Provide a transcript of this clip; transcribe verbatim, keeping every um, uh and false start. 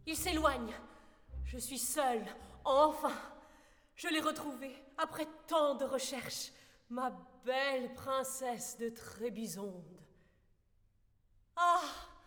Il s'éloigne. Je suis seule, enfin. Je l'ai retrouvée, après tant de recherches. Ma belle princesse de Trébizonde. Ah,